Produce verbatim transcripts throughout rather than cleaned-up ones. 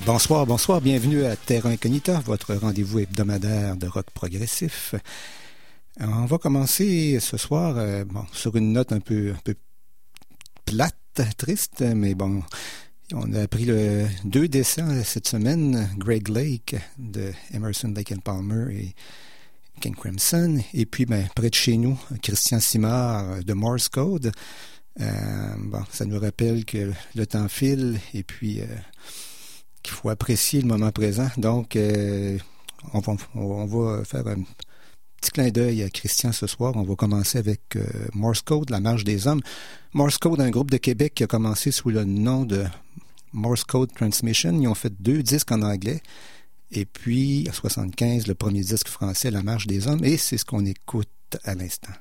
Bonsoir, bonsoir, bienvenue à Terra Incognita, votre rendez-vous hebdomadaire de rock progressif. On va commencer ce soir euh, bon, sur une note un peu, un peu plate, triste, mais bon, on a appris le deux décès cette semaine, Greg Lake de Emerson, Lake and Palmer et King Crimson, et puis ben, près de chez nous, Christian Simard de Morse Code. Euh, bon, ça nous rappelle que le temps file et puis euh, qu'il faut apprécier le moment présent. Donc, euh, on, va, on va faire un petit clin d'œil à Christian ce soir. On va commencer avec euh, Morse Code, la marche des hommes. Morse Code, un groupe de Québec qui a commencé sous le nom de Morse Code Transmission. Ils ont fait deux disques en anglais. Et puis, en soixante-quinze, le premier disque français, La marche des hommes. Et c'est ce qu'on écoute à l'instant.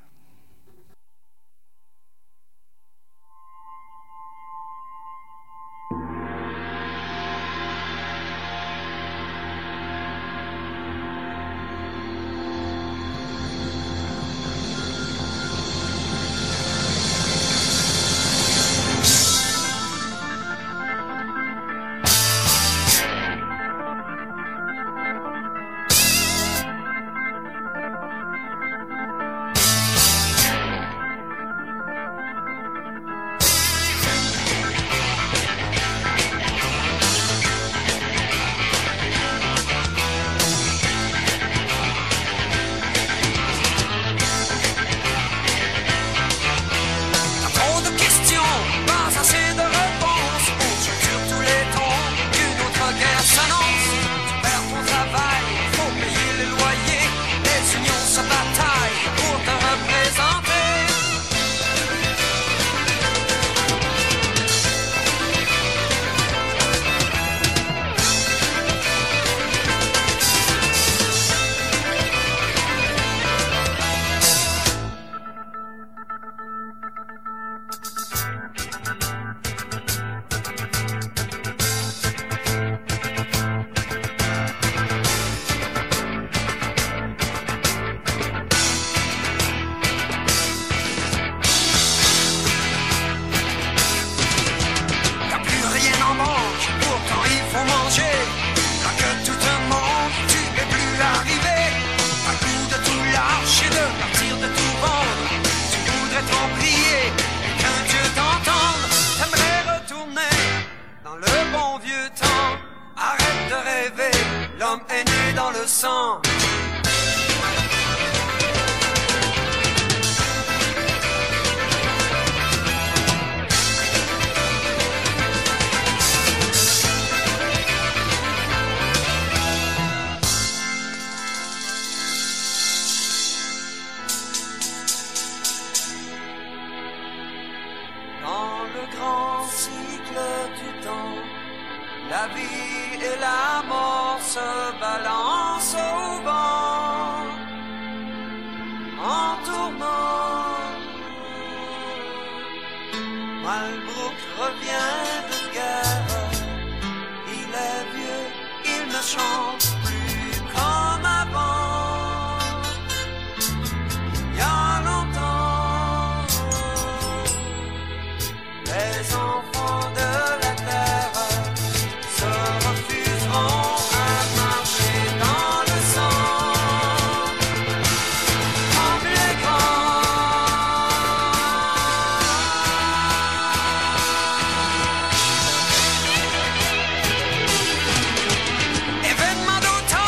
Événement d'automne.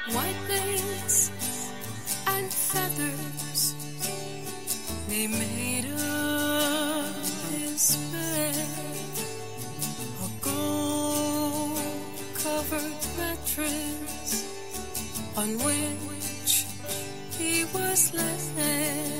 white lace and feathers, they made up his bed, a gold-covered mattress on which he was led.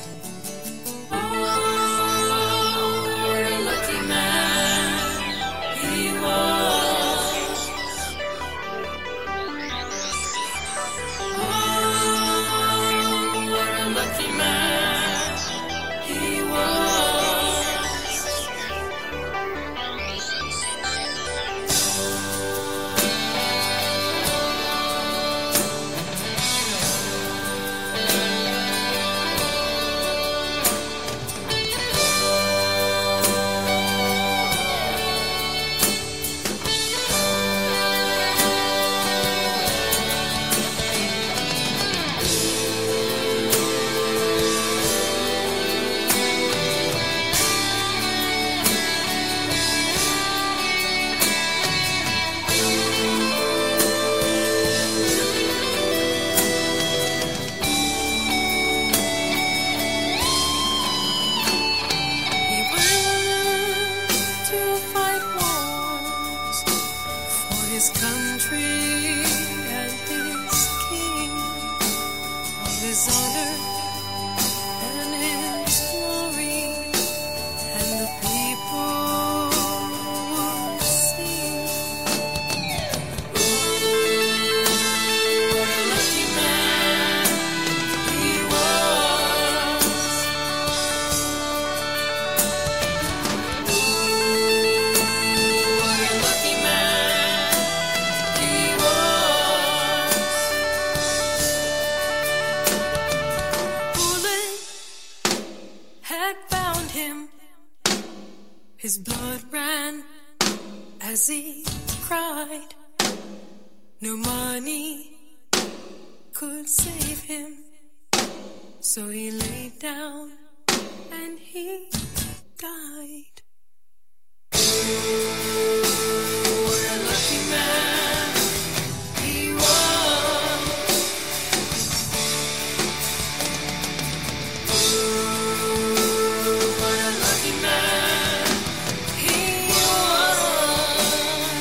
His blood ran as he cried. No money could save him, so he lay down and he died. What a lucky man he was. What a lucky man he was.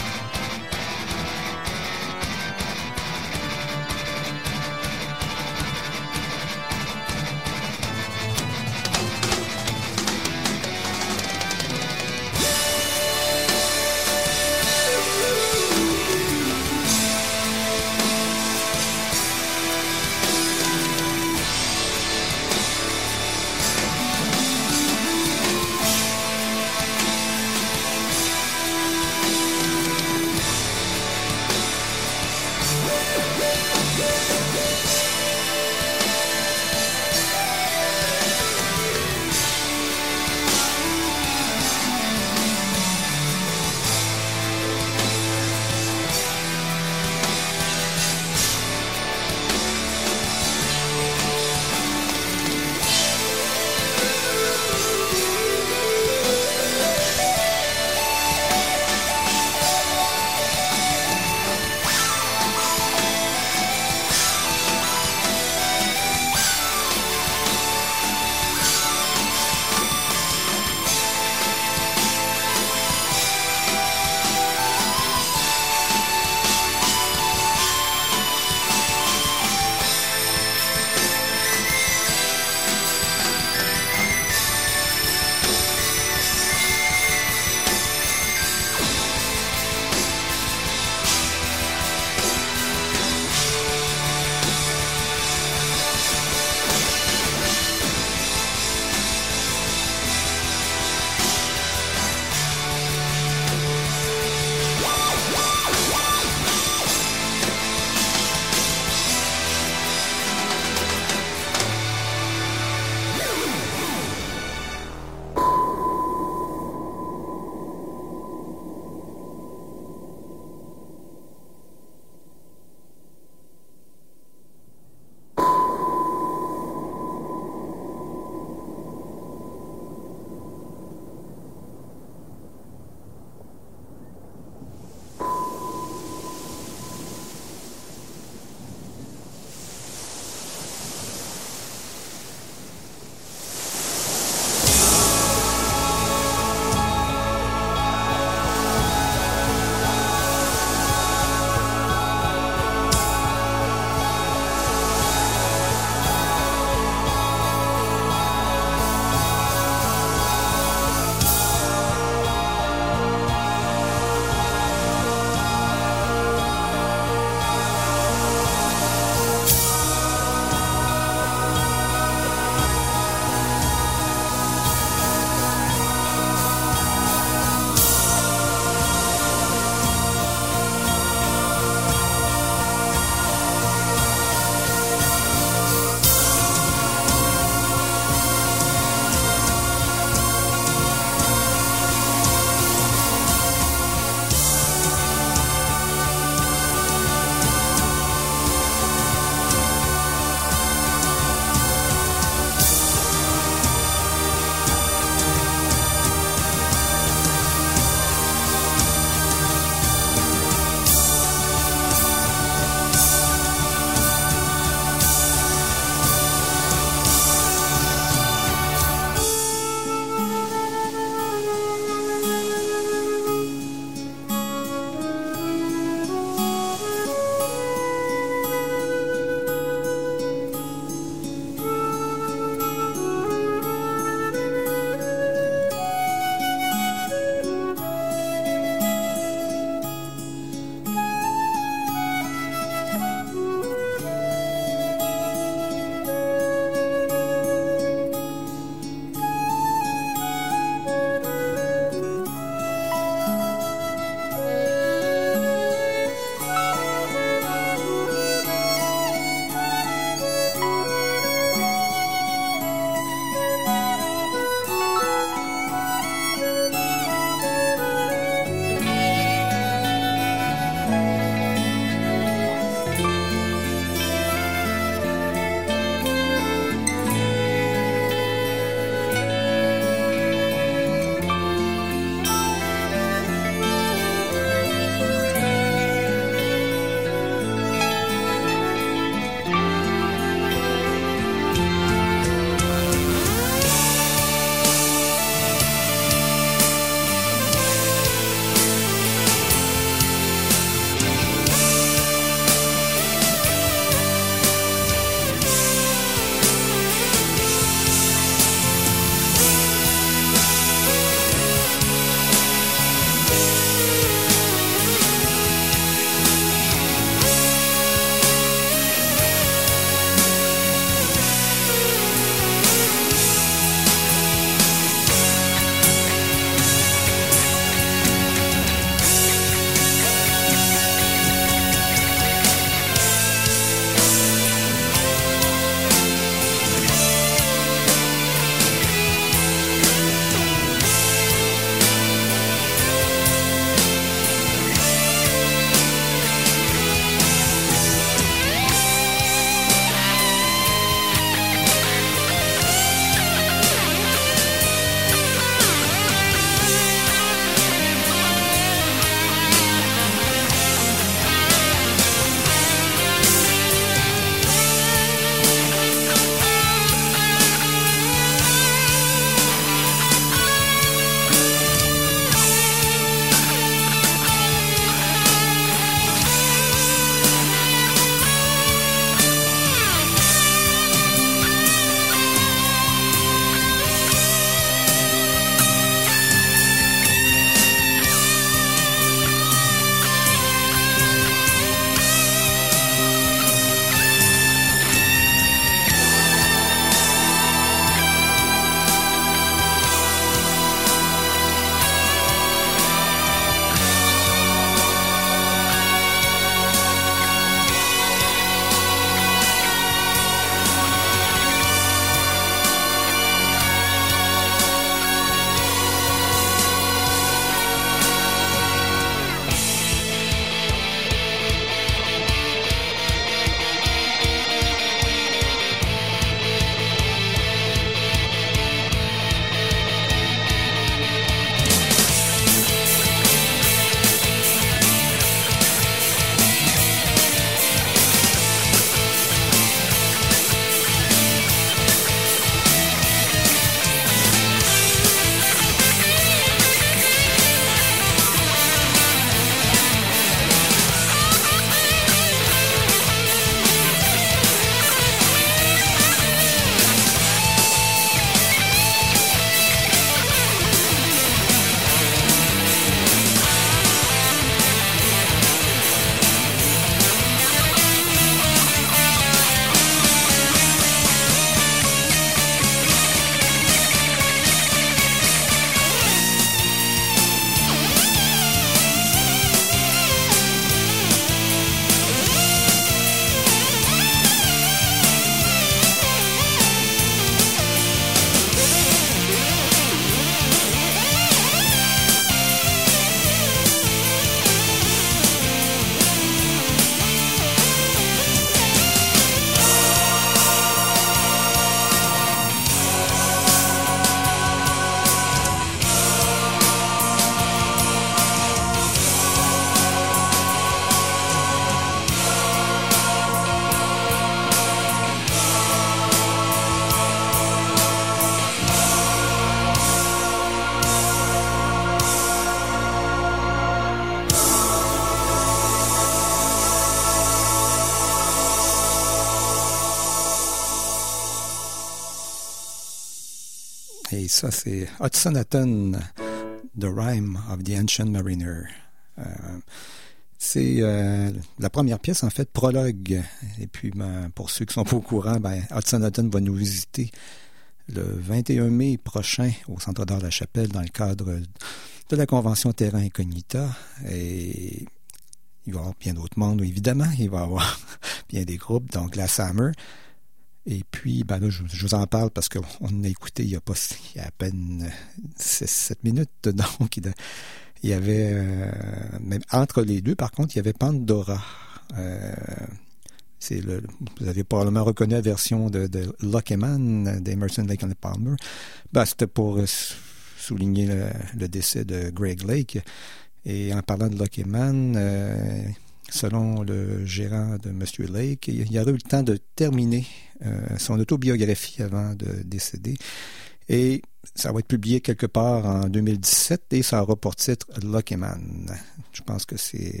Et ça, c'est Hudson Hutton, The Rime of the Ancient Mariner. Euh, c'est euh, la première pièce, en fait, prologue. Et puis, ben, pour ceux qui sont pas au courant, ben, Hudson Hutton va nous visiter le vingt et un mai prochain au Centre d'art de la Chapelle dans le cadre de la convention Terra Incognita. Et il va y avoir bien d'autres mondes, évidemment. Il va y avoir bien des groupes, donc la Summer. Et puis, ben là, je, je vous en parle parce qu'on a écouté il y a pas, il y a à peine six sept minutes. Donc, il, il y avait, euh, même entre les deux, par contre, il y avait Pandora. Euh, c'est le, vous avez probablement reconnu la version de, de Lucky Man d'Emerson, Lake and Palmer. Ben, c'était pour souligner le, le décès de Greg Lake. Et en parlant de Lucky Man, euh, selon le gérant de M. Lake, il y aurait eu le temps de terminer euh, son autobiographie avant de décéder. Et ça va être publié quelque part en deux mille dix-sept et ça aura pour titre Lucky Man. Je pense que c'est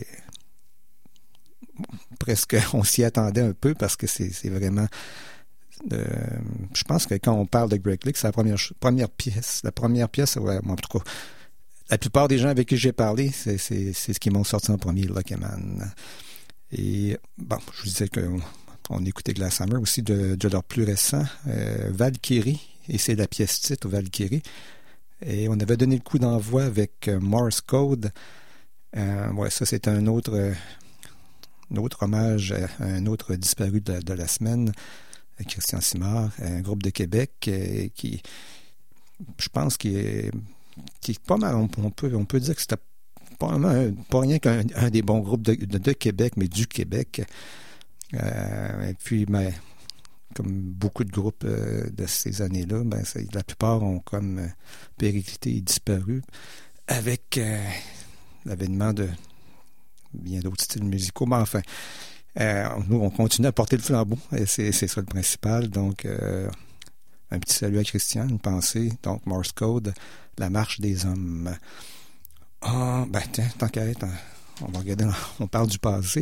presque, on s'y attendait un peu parce que c'est, c'est vraiment... Euh, je pense que quand on parle de Greg Lake, c'est la première, première pièce. La première pièce, ouais, en tout cas... La plupart des gens avec qui j'ai parlé, c'est, c'est, c'est ce qui m'ont sorti en premier, Lucky Man. Et bon, je vous disais qu'on on écoutait Glass Hammer aussi de, de leur plus récent, euh, Valkyrie, et c'est la pièce titre, Valkyrie. Et on avait donné le coup d'envoi avec euh, Morse Code. Euh, ouais, ça c'est un autre, euh, un autre hommage à un autre disparu de, de la semaine, Christian Simard, un groupe de Québec euh, qui, je pense, qui est qui est pas mal, on, on, peut, on peut dire que c'était pas, un, pas rien qu'un un des bons groupes de, de, de Québec, mais du Québec. Euh, et puis, ben, comme beaucoup de groupes euh, de ces années-là, ben, la plupart ont comme euh, périclité et disparu avec euh, l'avènement de bien d'autres styles musicaux. Mais enfin, euh, nous, on continue à porter le flambeau, et c'est, c'est ça le principal. Donc, euh, un petit salut à Christian, une pensée. Donc, Morse Code, La marche des hommes. Ah, ben, tiens, tant qu'à être, on va regarder, on parle du passé.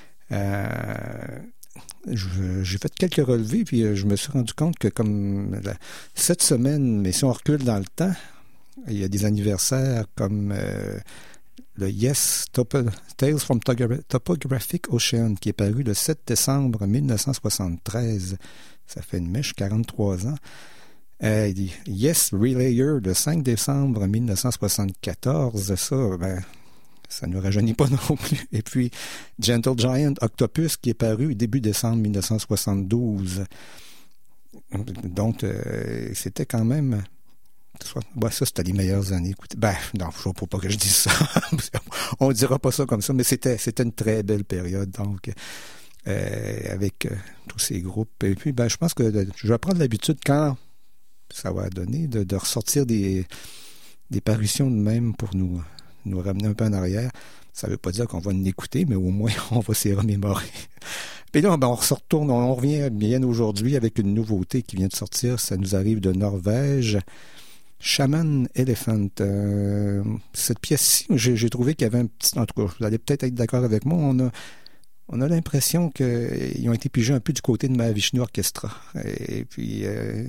Euh, je, j'ai fait quelques relevés, puis je me suis rendu compte que, comme la, cette semaine, mais si on recule dans le temps, il y a des anniversaires comme euh, le Yes, Topo, Tales from Topographic Ocean, qui est paru le sept décembre dix-neuf cent soixante-treize. Ça fait une mèche, quarante-trois ans. Euh, Yes, Relayer, le cinq décembre dix-neuf cent soixante-quatorze. Ça, ben, ça ne nous rajeunit pas non plus. Et puis, Gentle Giant Octopus, qui est paru début décembre dix-neuf cent soixante-douze. Donc, euh, c'était quand même... Ouais, ça, c'était les meilleures années. Écoutez, ben, non, je ne veux pas que je dise ça. On ne dira pas ça comme ça, mais c'était, c'était une très belle période. Donc... Euh, avec euh, tous ces groupes. Et puis, ben, je pense que de, je vais prendre l'habitude, quand ça va donner, de, de ressortir des, des parutions de même pour nous, nous ramener un peu en arrière. Ça ne veut pas dire qu'on va en écouter, mais au moins, on va s'y remémorer. Puis là, ben, on se retourne, on revient bien aujourd'hui avec une nouveauté qui vient de sortir. Ça nous arrive de Norvège. Shaman Elephant. Euh, cette pièce-ci, j'ai, j'ai trouvé qu'il y avait un petit... En tout cas, vous allez peut-être être d'accord avec moi, on a On a l'impression qu'ils ont été pigés un peu du côté de Mahavishnu Orchestra. Et puis, euh,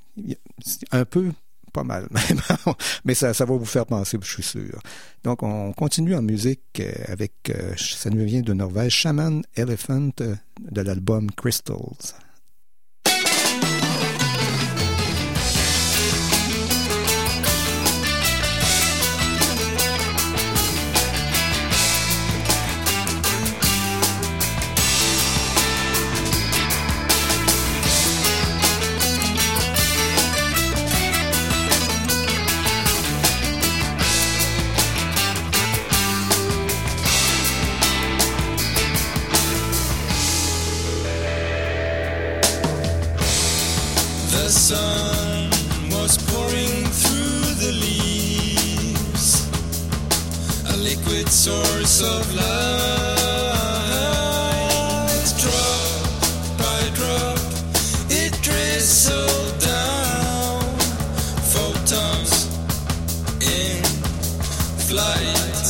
un peu, pas mal même. Mais ça, ça va vous faire penser, je suis sûr. Donc, on continue en musique avec, ça nous vient de Norvège, Shaman Elephant de l'album Crystals. The sun was pouring through the leaves, a liquid source of light. Drop by drop, it drizzled down, photons in flight.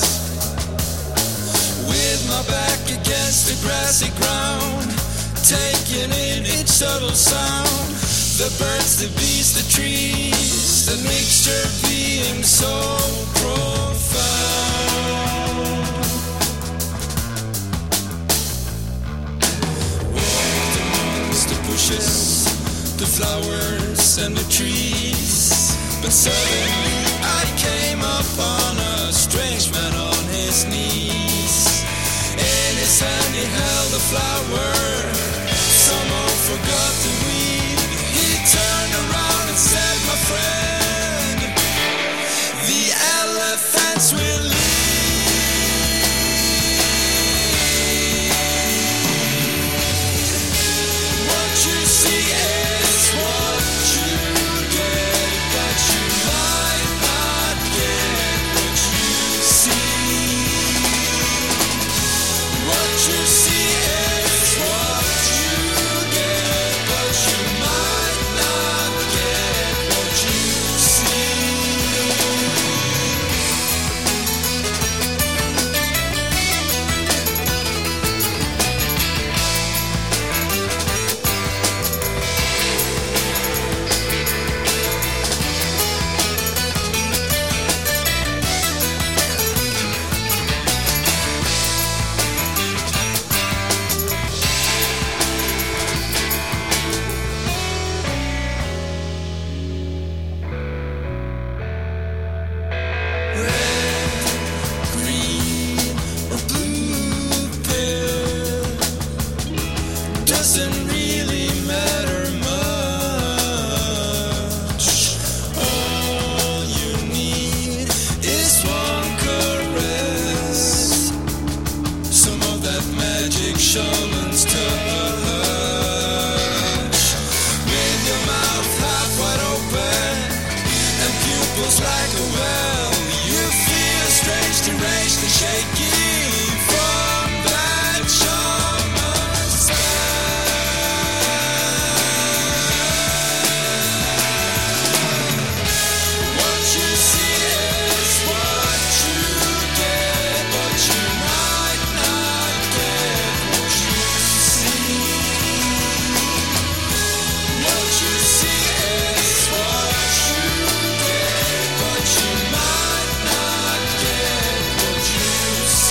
With my back against the grassy ground, taking in each subtle sound, The birds, the bees, the trees, that mixture being so profound. Walked amongst the bushes, the flowers and the trees, but suddenly I came upon a strange man on his knees. In his hand he held a flower, somehow forgot the weed. He turned around and said, my friend, the elephants will leave. What you see is what you get, but you might not get what you see. What you see is what you get, but you might not get what you see. Green or blue pill doesn't really matter much. All you need is one caress, some of that magic shaman's touch. With your mouth half wide open and pupils like a well, you feel strange, deranged and shaky from that shaman's spell. What you see is what you get, but you might not get what you see. What you see is what you get, but you might not get what you see.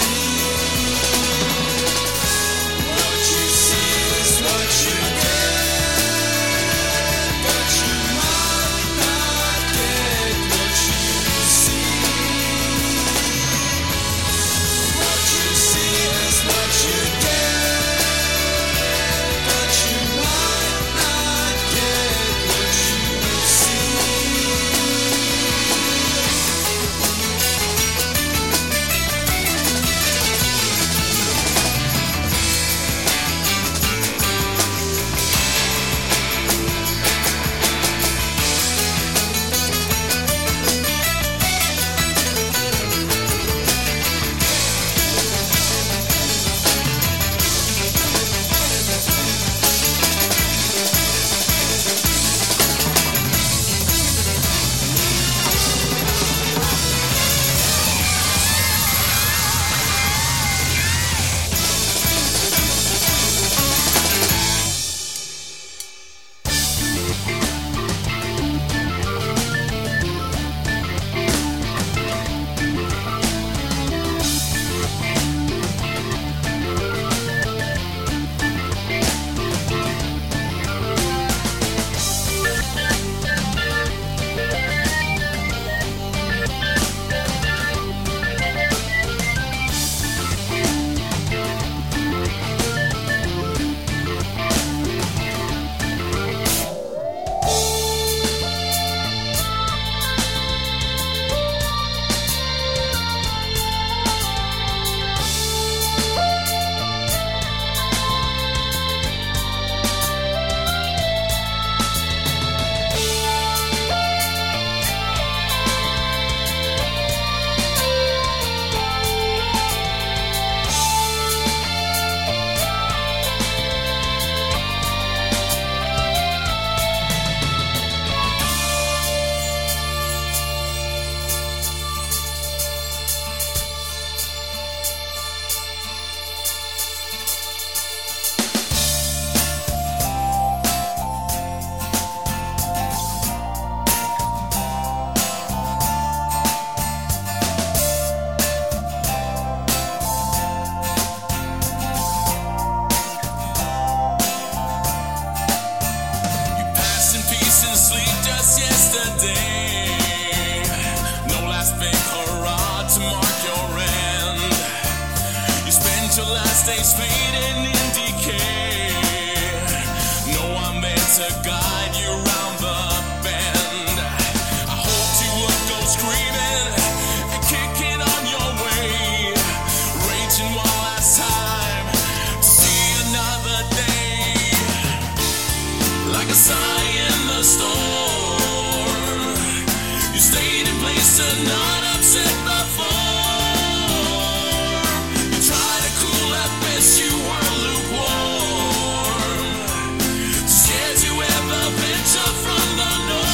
to not upset the form. You try to cool at best, you were lukewarm. Scared you ever venture from the north.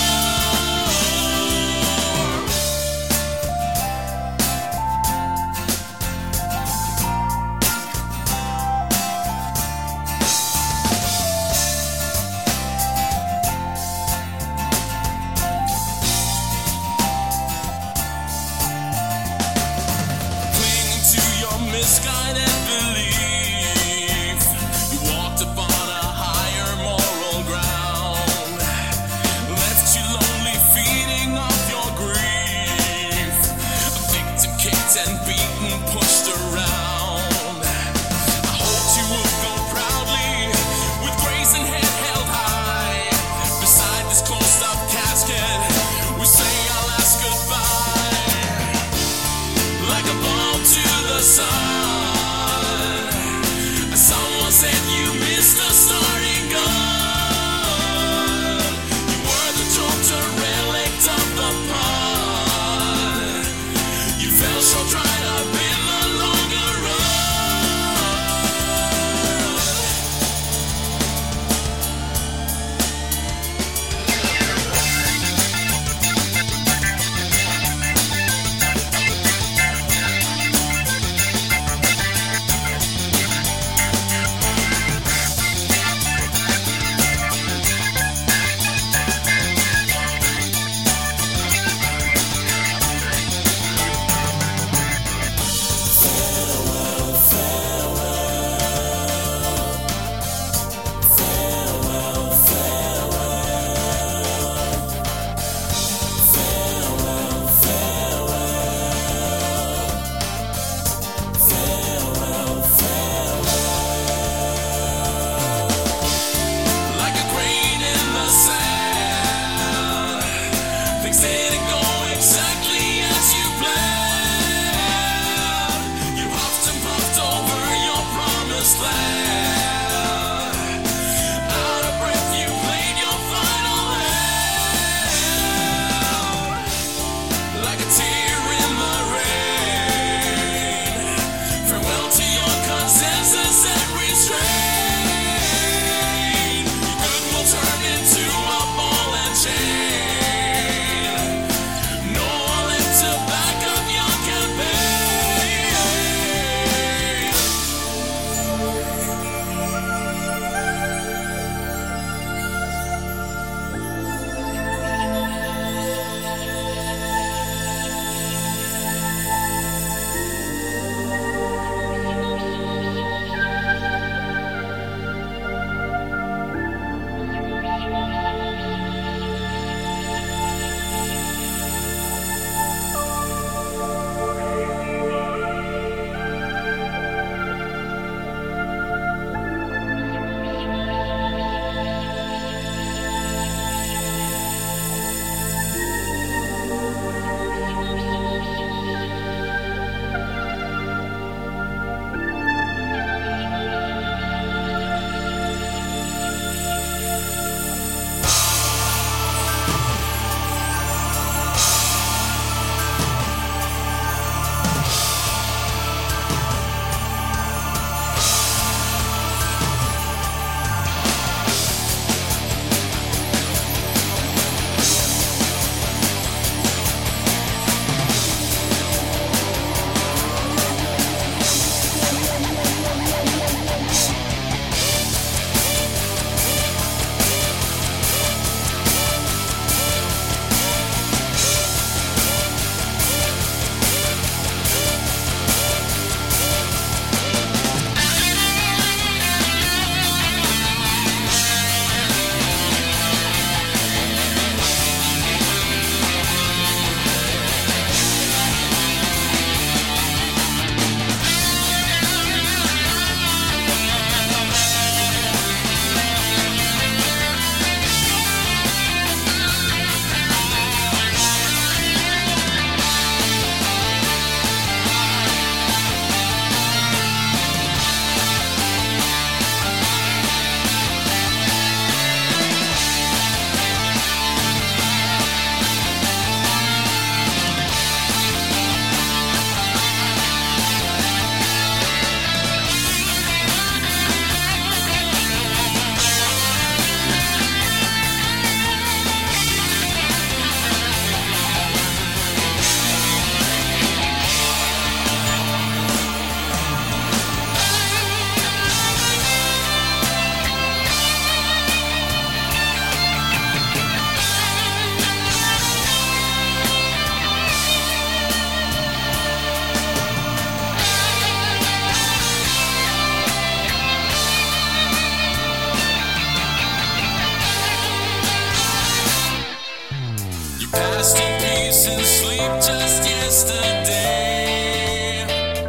passed in peace and sleep just yesterday.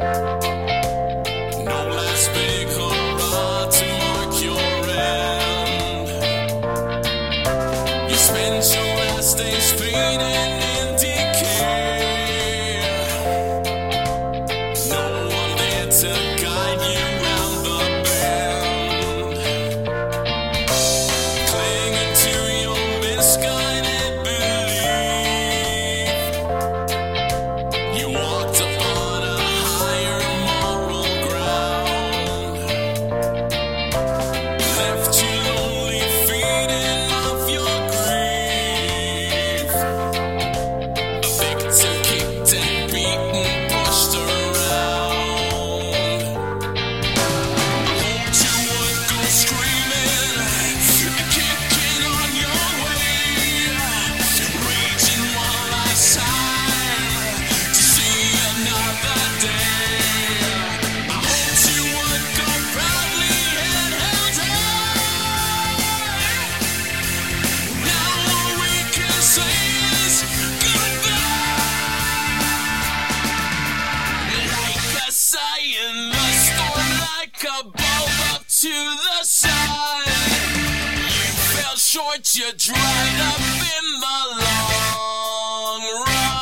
No last big hurrah to mark your end. You spent your last days fading in decay. No one there to guide you round the bend. Clinging to your misguided belief, you walked upon a higher moral ground. Left you lonely, feeding off your grief. A victim kicked and beaten, pushed around. Hoped you would go screaming and kicking on your way, raging one last time to see another day. I hoped you would go proudly and held high. Now all we can say is goodbye. Like a sigh in the storm, like a bulb up to the sun. You fell short, you dried up in the long run.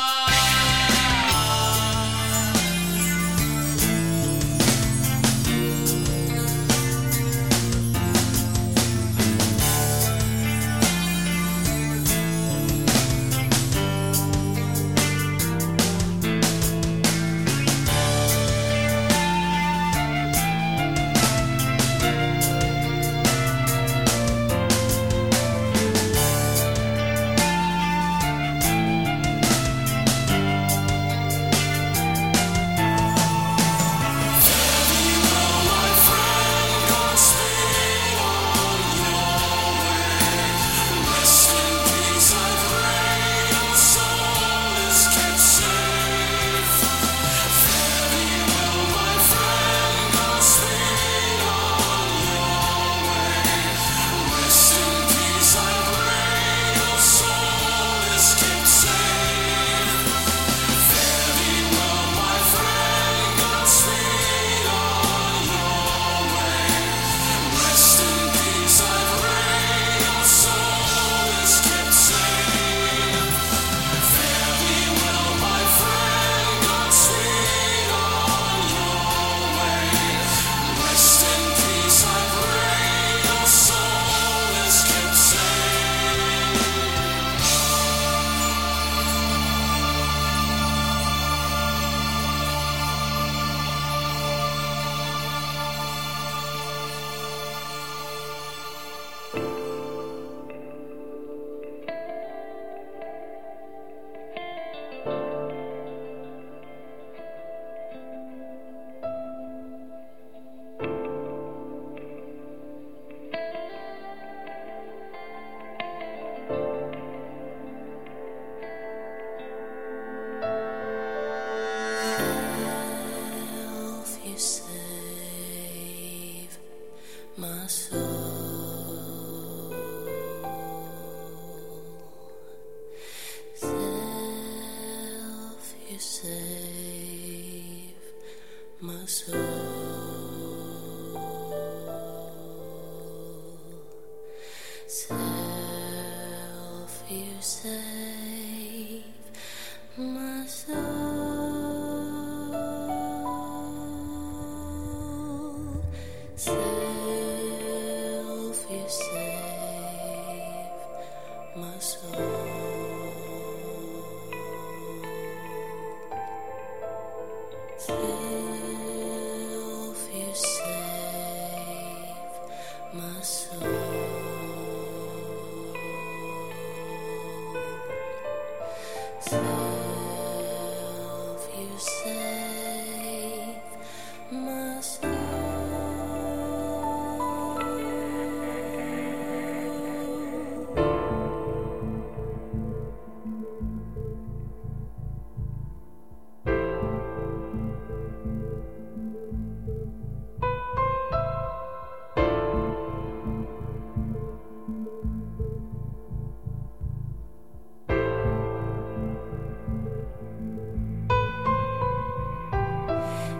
Self, you save my soul. Self, you save my soul. Self, you save my soul. Self, you save my soul. Self, you save my soul. Self, you save my soul.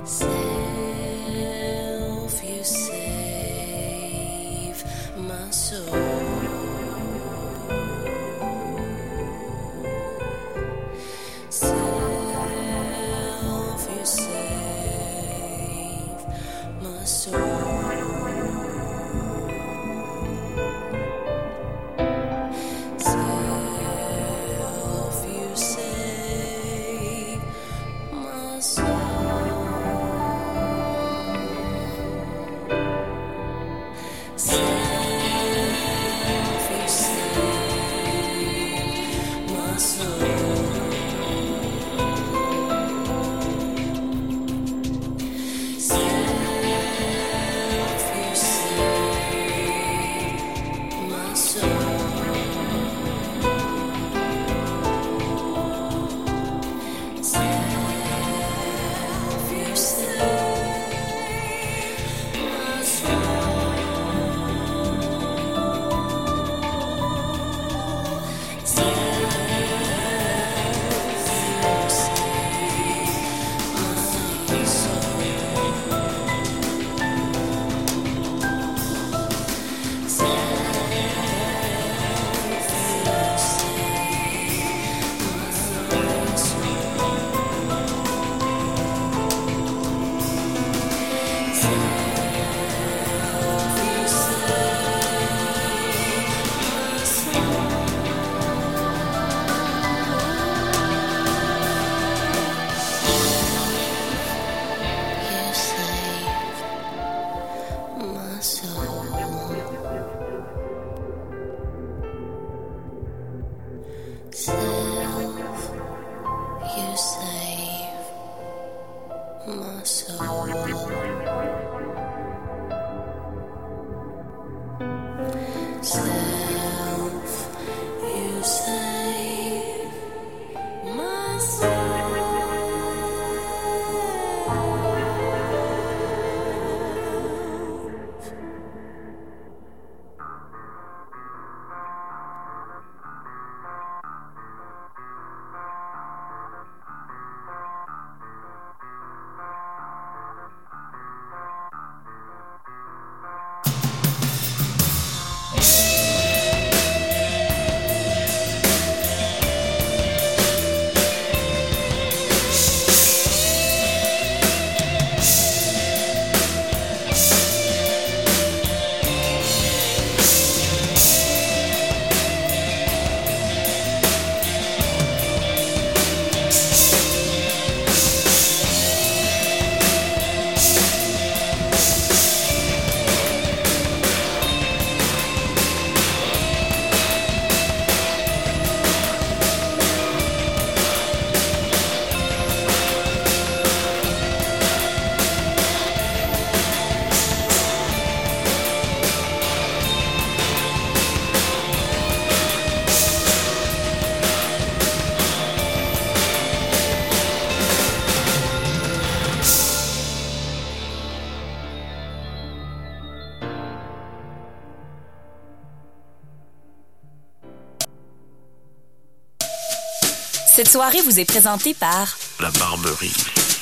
Cette soirée vous est présentée par La Barberie.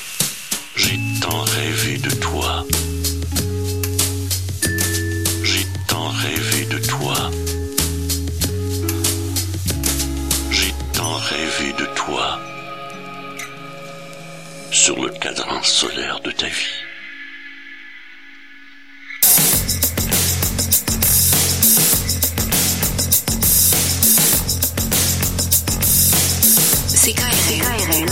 J'ai tant rêvé de toi. J'ai tant rêvé de toi. J'ai tant rêvé de toi. Sur le cadran solaire de ta vie. C K R L.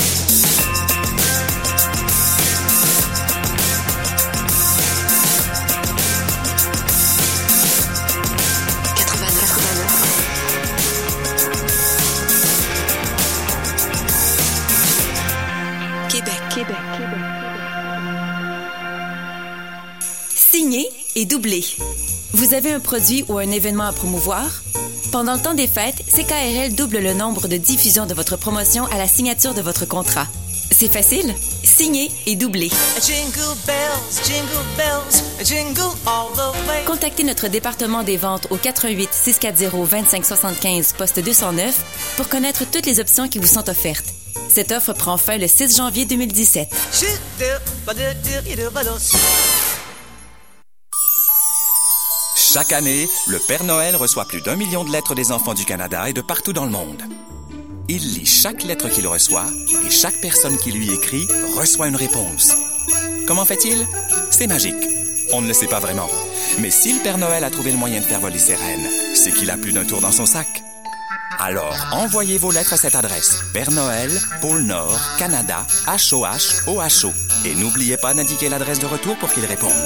Québec. Québec. Signé et doublé. Vous avez un produit ou un événement à promouvoir? Pendant le temps des fêtes, C K R L double le nombre de diffusions de votre promotion à la signature de votre contrat. C'est facile. Signer et doubler. Jingle bells, jingle bells, jingle all the way. Contactez notre département des ventes au quatre un huit, six quatre zéro, deux cinq sept cinq, poste deux cent neuf pour connaître toutes les options qui vous sont offertes. Cette offre prend fin le six janvier deux mille dix-sept. Chaque année, le Père Noël reçoit plus d'un million de lettres des enfants du Canada et de partout dans le monde. Il lit chaque lettre qu'il reçoit et chaque personne qui lui écrit reçoit une réponse. Comment fait-il? C'est magique. On ne le sait pas vraiment. Mais si le Père Noël a trouvé le moyen de faire voler ses rennes, c'est qu'il a plus d'un tour dans son sac. Alors, envoyez vos lettres à cette adresse. Père Noël, Pôle Nord, Canada, H O H O H O. Et n'oubliez pas d'indiquer l'adresse de retour pour qu'il réponde.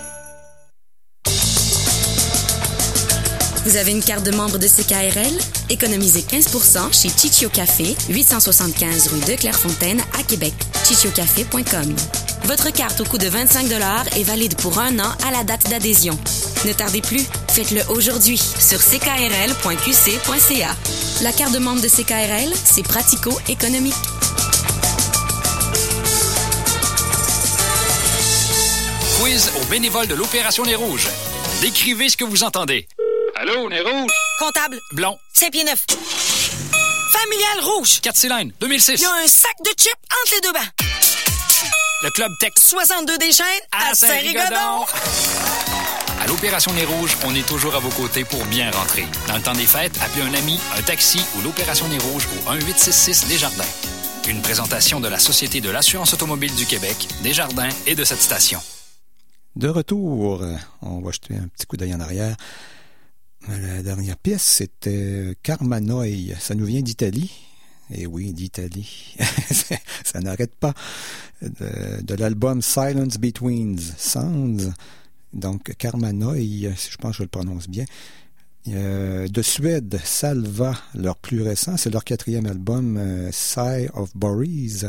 Vous avez une carte de membre de C K R L? Économisez quinze pour cent chez Chichio Café, huit cent soixante-quinze rue de Clairefontaine à Québec. chichio café point com. Votre carte au coût de vingt-cinq dollars est valide pour un an à la date d'adhésion. Ne tardez plus, faites-le aujourd'hui sur c k r l point q c point c a. La carte de membre de C K R L, c'est pratico-économique. Quiz aux bénévoles de l'Opération Nez Rouge. Décrivez ce que vous entendez. Allô, Nez Rouge? Comptable. Blond. Saint-Pied-Neuf. Familial rouge. quatre cylindres, deux mille six. Il y a un sac de chips entre les deux bancs. Le Club Tech. soixante-deux des Chênes à, à Saint-Rigaudon. À l'Opération Nez Rouge, on est toujours à vos côtés pour bien rentrer. Dans le temps des fêtes, appelez un ami, un taxi ou l'Opération Nez Rouge au un huit six six Desjardins. Une présentation de la Société de l'assurance automobile du Québec, Desjardins et de cette station. De retour, on va jeter un petit coup d'œil en arrière. La dernière pièce, c'était Karmanoi. Ça nous vient d'Italie. Et oui, d'Italie. Ça n'arrête pas. De, de l'album Silence Between Sounds. Donc, Karmanoi, je pense que je le prononce bien. Euh, de Suède, Salva, leur plus récent. C'est leur quatrième album, euh, Sigh of Boris.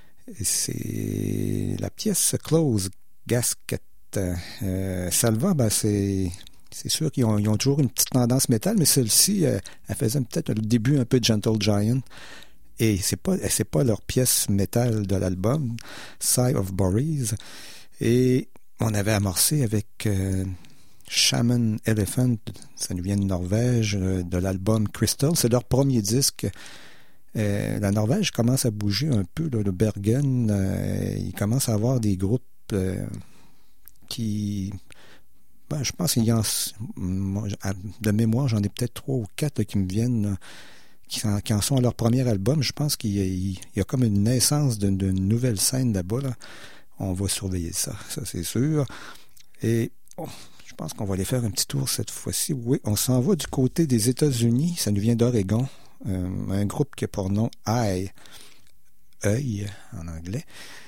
C'est la pièce Close Gasket. Euh, Salva, ben c'est... C'est sûr qu'ils ont, ils ont toujours une petite tendance métal, mais celle-ci, euh, elle faisait peut-être le début un peu de Gentle Giant. Et c'est pas, c'est pas leur pièce métal de l'album, Sigh of Boris. Et on avait amorcé avec euh, Shaman Elephant, ça nous vient de Norvège, euh, de l'album Crystal. C'est leur premier disque. Euh, la Norvège commence à bouger un peu, là, le Bergen. Euh, il commence à avoir des groupes euh, qui... Ben, je pense qu'il y en... De mémoire, j'en ai peut-être trois ou quatre là, qui me viennent, là, qui, en, qui en sont à leur premier album. Je pense qu'il y a, il y a comme une naissance d'une, d'une nouvelle scène là-bas. Là. On va surveiller ça, ça c'est sûr. Et oh, je pense qu'on va aller faire un petit tour cette fois-ci. Oui, on s'en va du côté des États-Unis. Ça nous vient d'Oregon. Euh, un groupe qui a pour nom Eye, œil en anglais.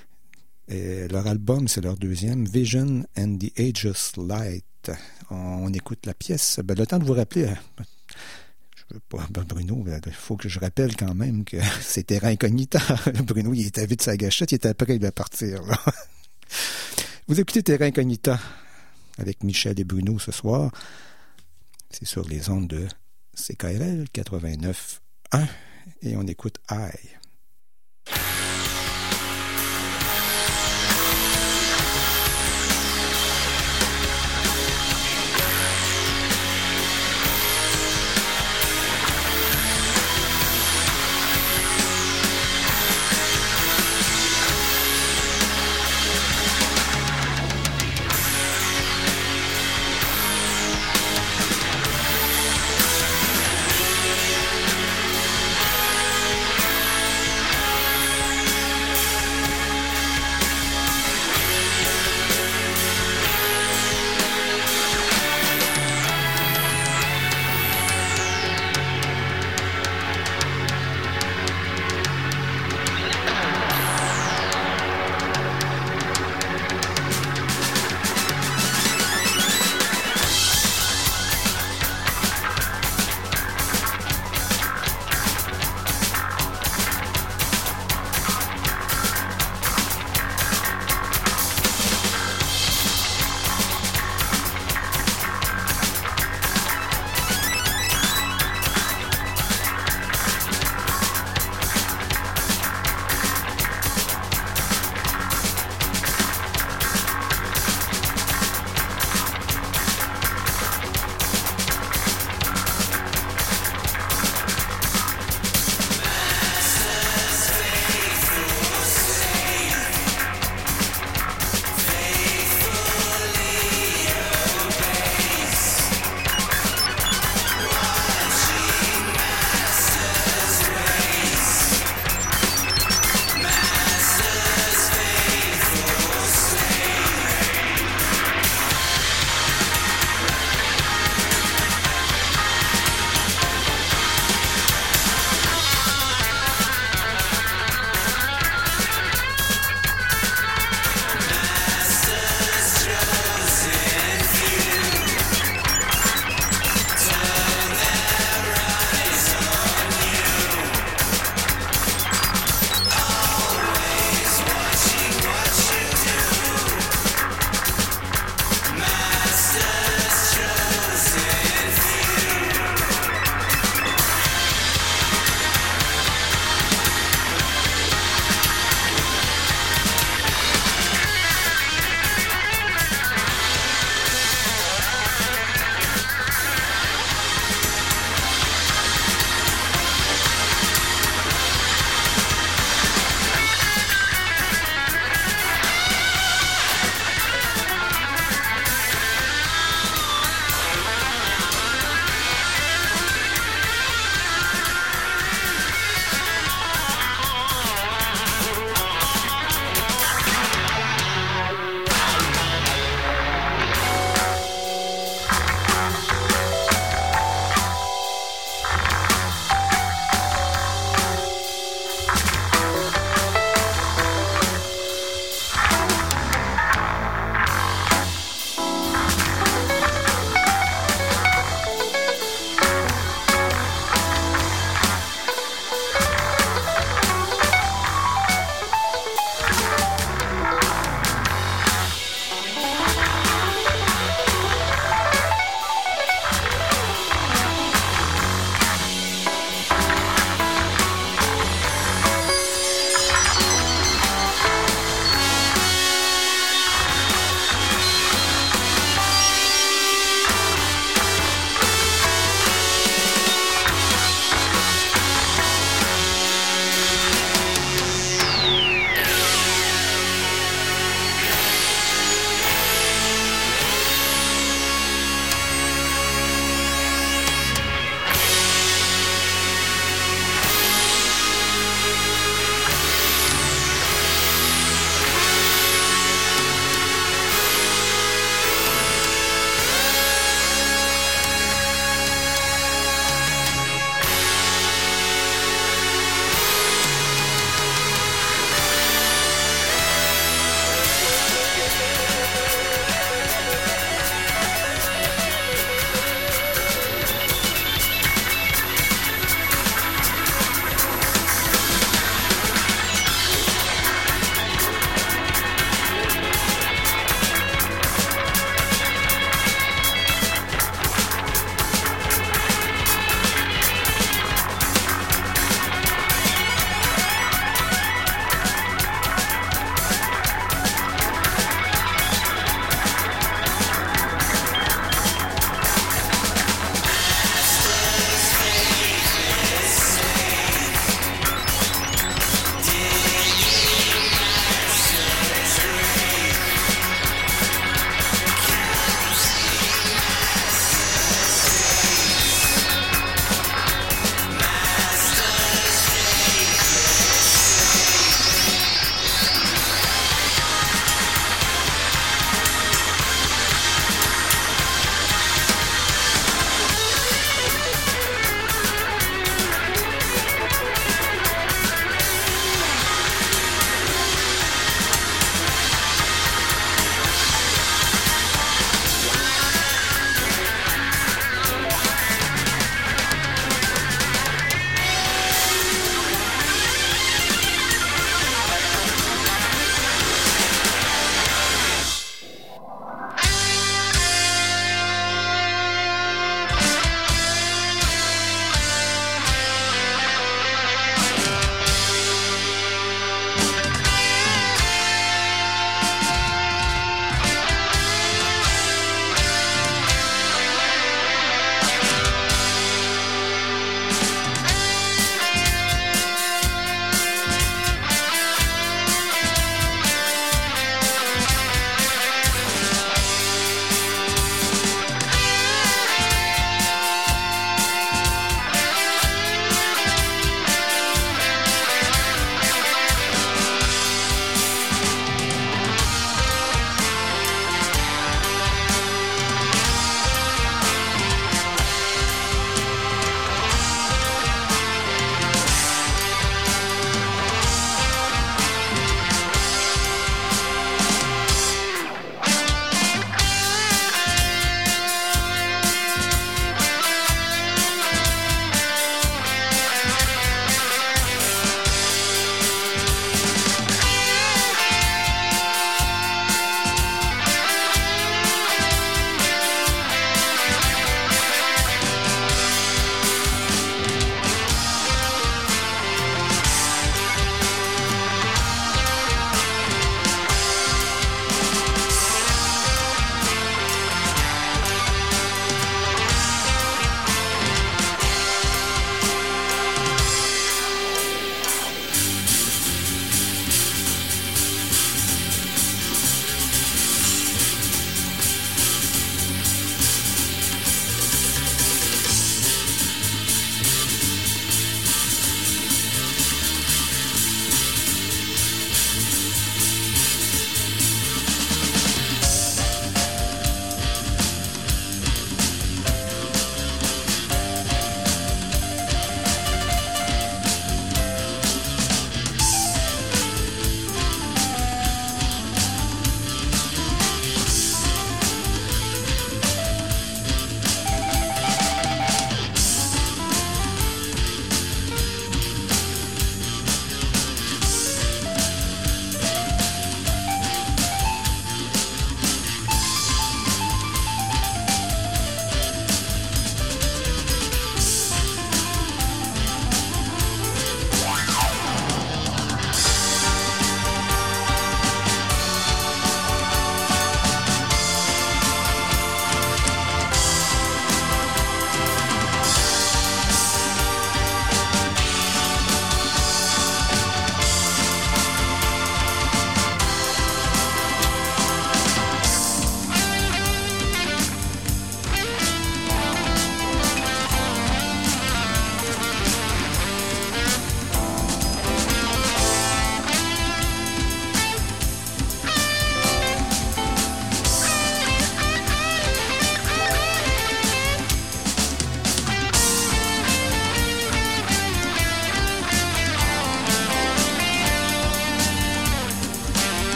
Et leur album, c'est leur deuxième, Vision and the Ageless Light. On, on écoute la pièce. Ben, le temps de vous rappeler, je veux pas, ben Bruno, il faut que je rappelle quand même que c'est Terra Incognita. Bruno, il était vite sa gâchette, il était prêt, il va partir. Là. Vous écoutez Terra Incognita avec Michel et Bruno ce soir. C'est sur les ondes de C K R L quatre-vingt-neuf un et on écoute I.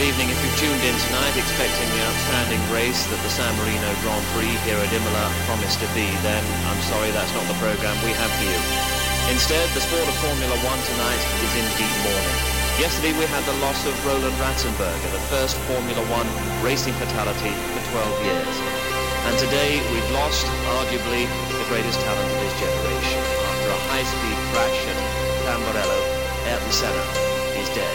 evening. If you've tuned in tonight expecting the outstanding race that the San Marino Grand Prix here at Imola promised to be, then I'm sorry, that's not the programme we have for you. Instead, the sport of Formula One tonight is in deep mourning. Yesterday we had the loss of Roland Ratzenberger, the first Formula One racing fatality for twelve years. And today we've lost, arguably, the greatest talent of his generation. After a high-speed crash at Tamburello, Ayrton Senna is dead.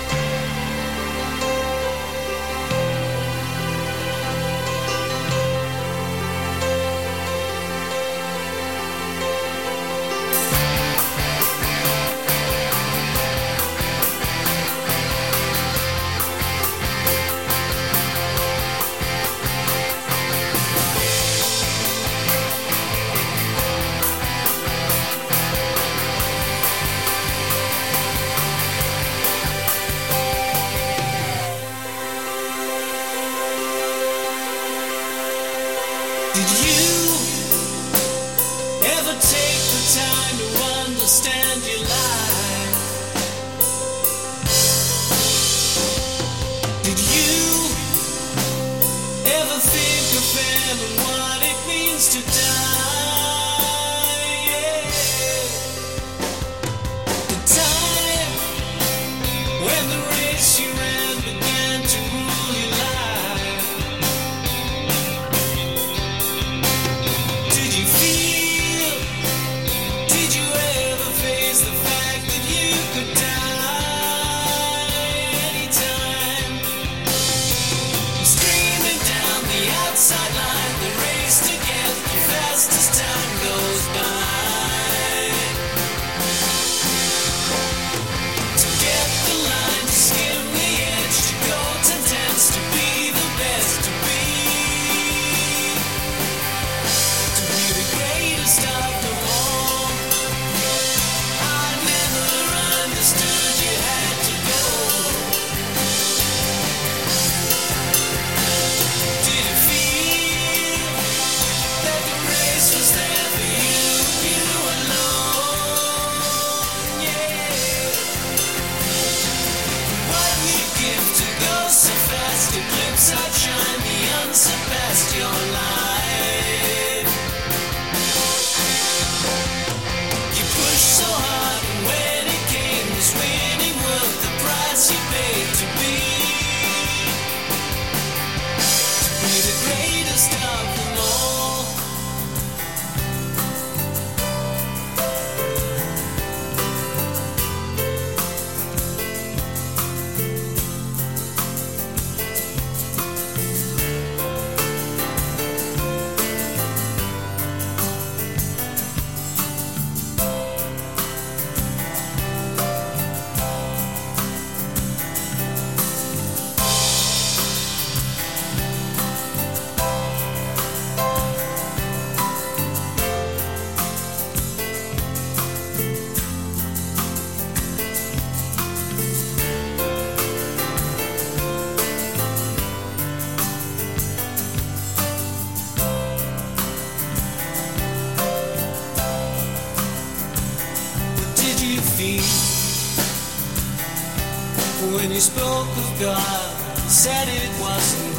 When you spoke of God, said it wasn't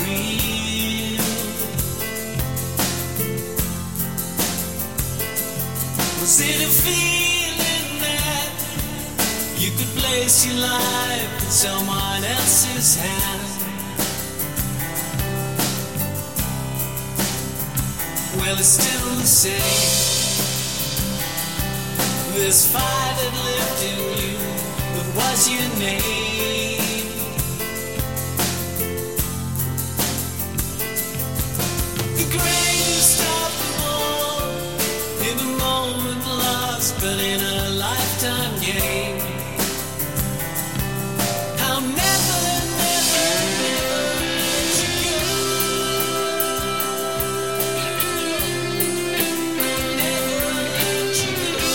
real. Was it a feeling that you could place your life in someone else's hand? Well, it's still the same. This fire that lived in you, what was your name? The greatest of them all, in a moment lost, but in a lifetime game. I'll never, never, never let you go. Never let you go.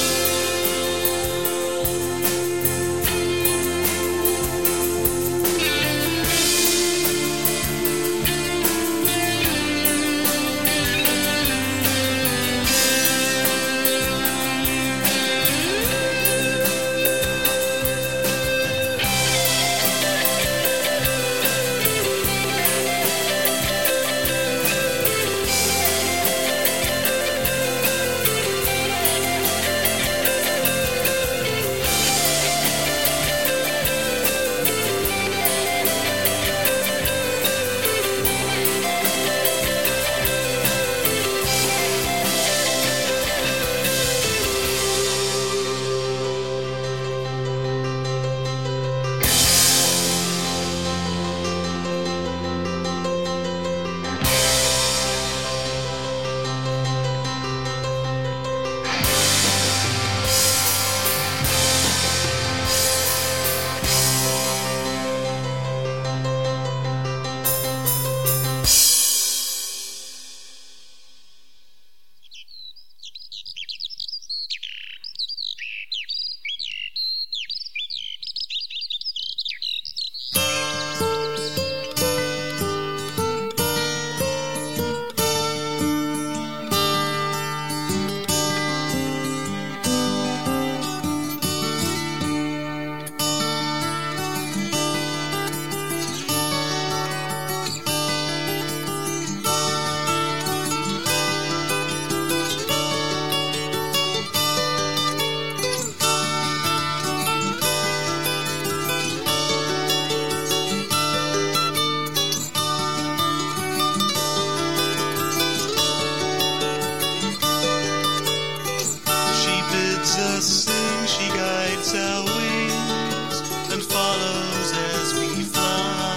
us sing, she guides our wings and follows as we fly.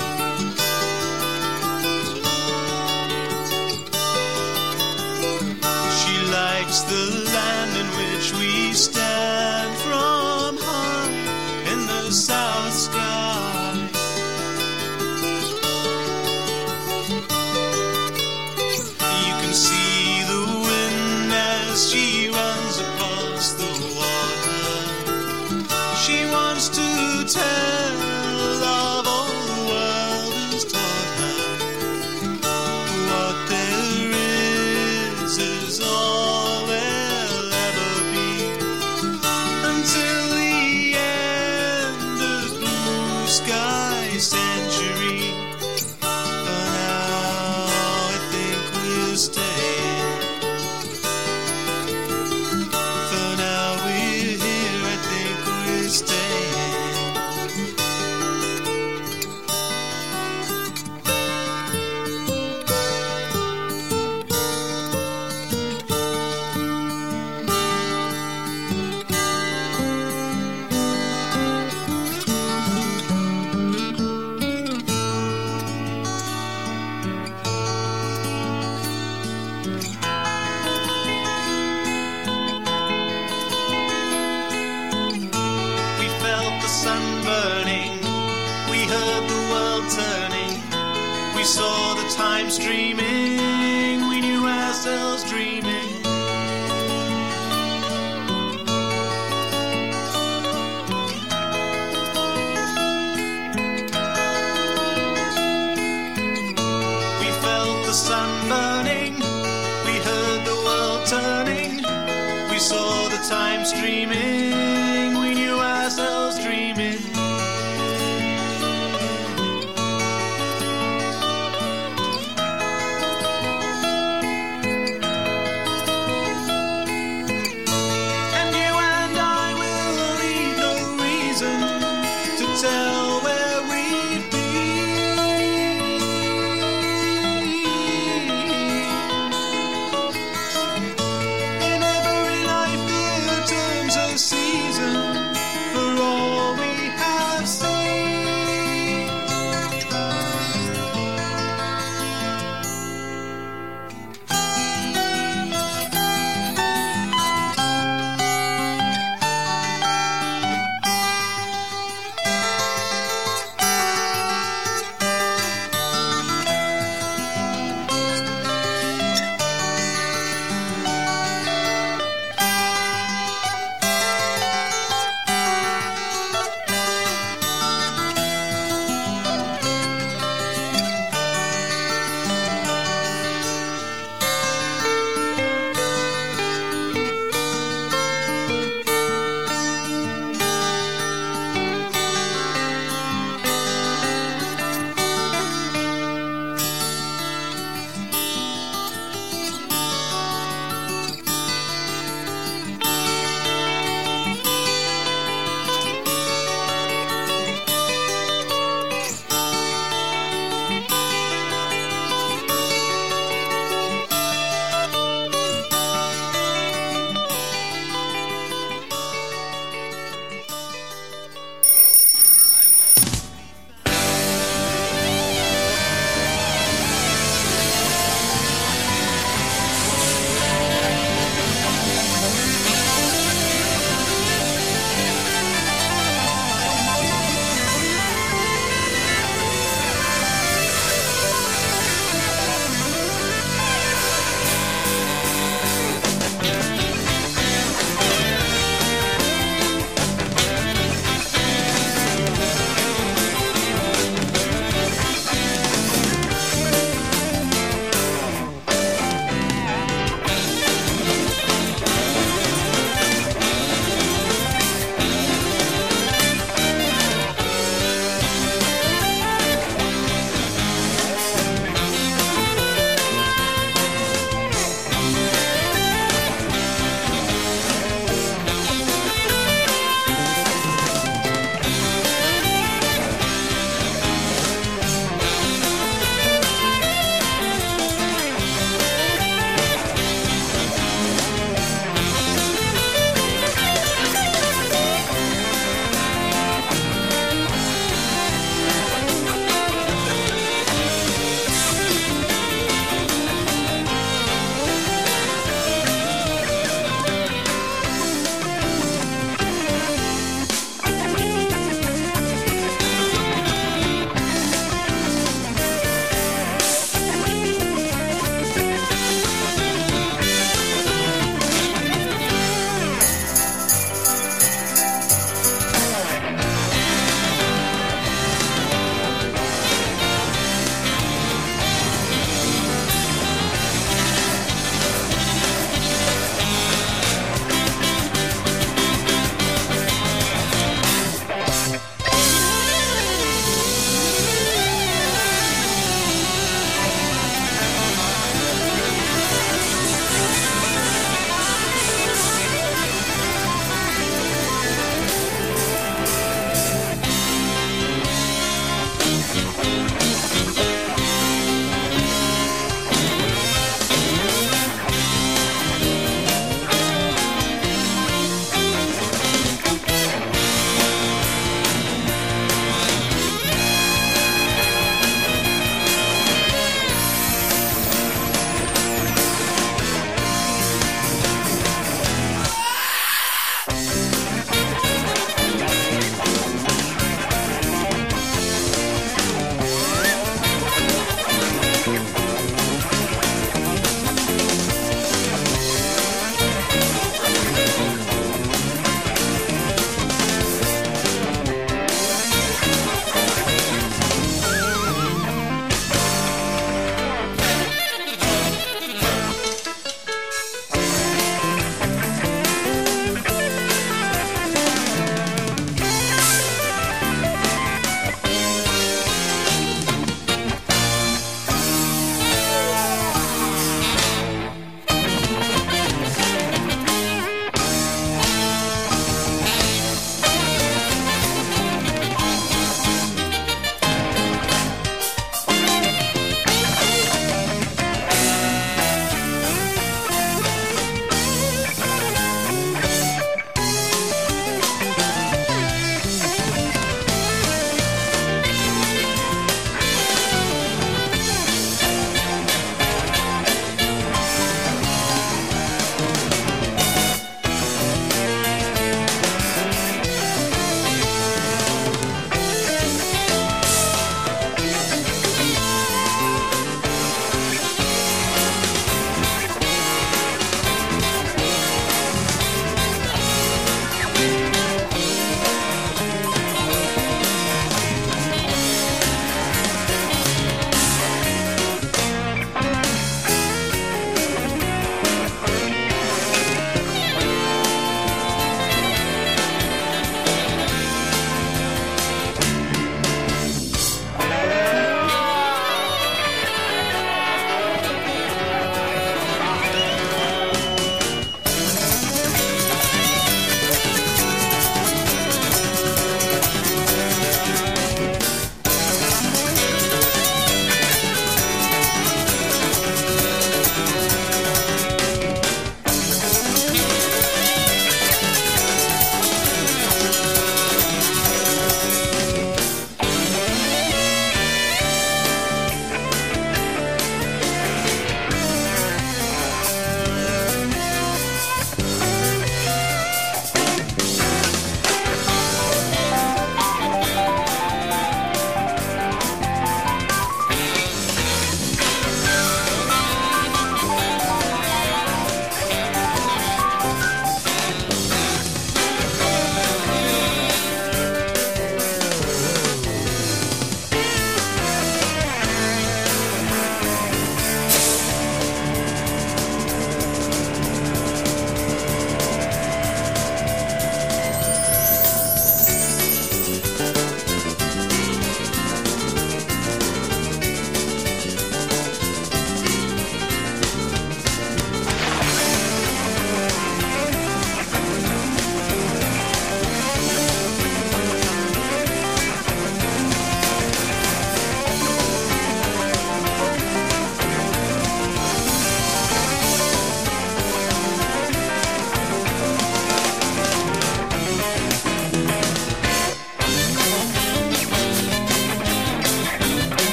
She lights the land in which we stand from high in the south sky. You can see the wind as she runs across the water. She wants to tell of all the world has taught her. What there is is all there'll ever be, until the end of blue sky century. For now I think we'll stay. For now we're here, I think we're staying. We felt the sun burning, we heard the world turning, we saw the time streaming, we knew ourselves dreaming. We felt the sun burning, we heard the world turning, we saw the time streaming, we knew ourselves dreaming. And you and I will need no reason to tell where we'd be. In every life there turns a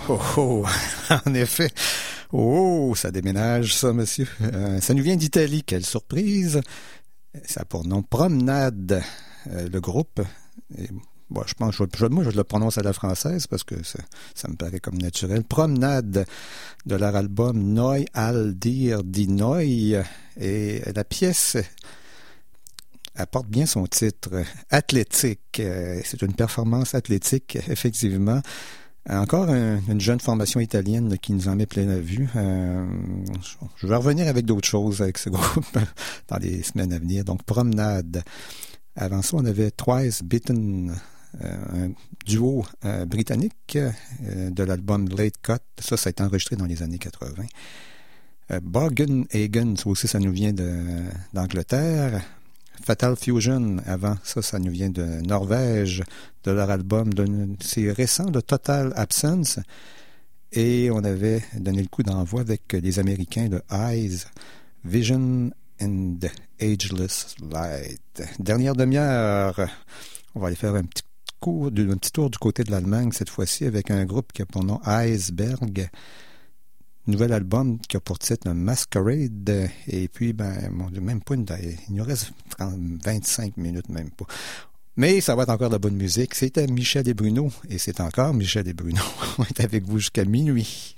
oh, oh, en effet. Oh, ça déménage, ça, monsieur. Euh, ça nous vient d'Italie, quelle surprise. Ça a pour nom Promenade, euh, le groupe. Et, bon, je pense, je, je, moi, je le prononce à la française parce que ça, ça me paraît comme naturel. Promenade, de leur album Noi al dir di noi. Et la pièce apporte bien son titre, Athlétique. C'est une performance athlétique, effectivement. Encore un, une jeune formation italienne qui nous en met plein la vue. Euh, je vais revenir avec d'autres choses avec ce groupe dans les semaines à venir. Donc, Promenade. Avant ça, on avait Twice Bitten, euh, un duo euh, britannique euh, de l'album Late Cut. Ça, ça a été enregistré dans les années quatre-vingts. Euh, Bogenhagen, ça aussi, ça nous vient de, d'Angleterre. Fatal Fusion, avant ça, ça nous vient de Norvège, de leur album, de, c'est récent, de Total Absence. Et on avait donné le coup d'envoi avec les Américains de Eyes, Vision and Ageless Light. Dernière demi-heure, on va aller faire un petit, cours, un petit tour du côté de l'Allemagne, cette fois-ci, avec un groupe qui a pour nom Iceberg. Nouvel album qui a pour titre Masquerade. Et puis, ben, mon Dieu, même pas une taille. Il nous reste trente, vingt-cinq minutes, même pas. Mais ça va être encore de la bonne musique. C'était Michel et Bruno. Et c'est encore Michel et Bruno. On est avec vous jusqu'à minuit.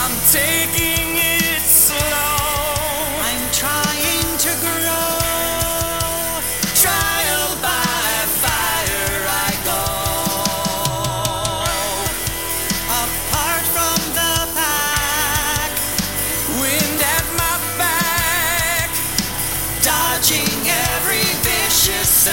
I'm taking it slow. I'm trying to grow. Trial by fire I go. Apart from the pack, Wind at my back, dodging every vicious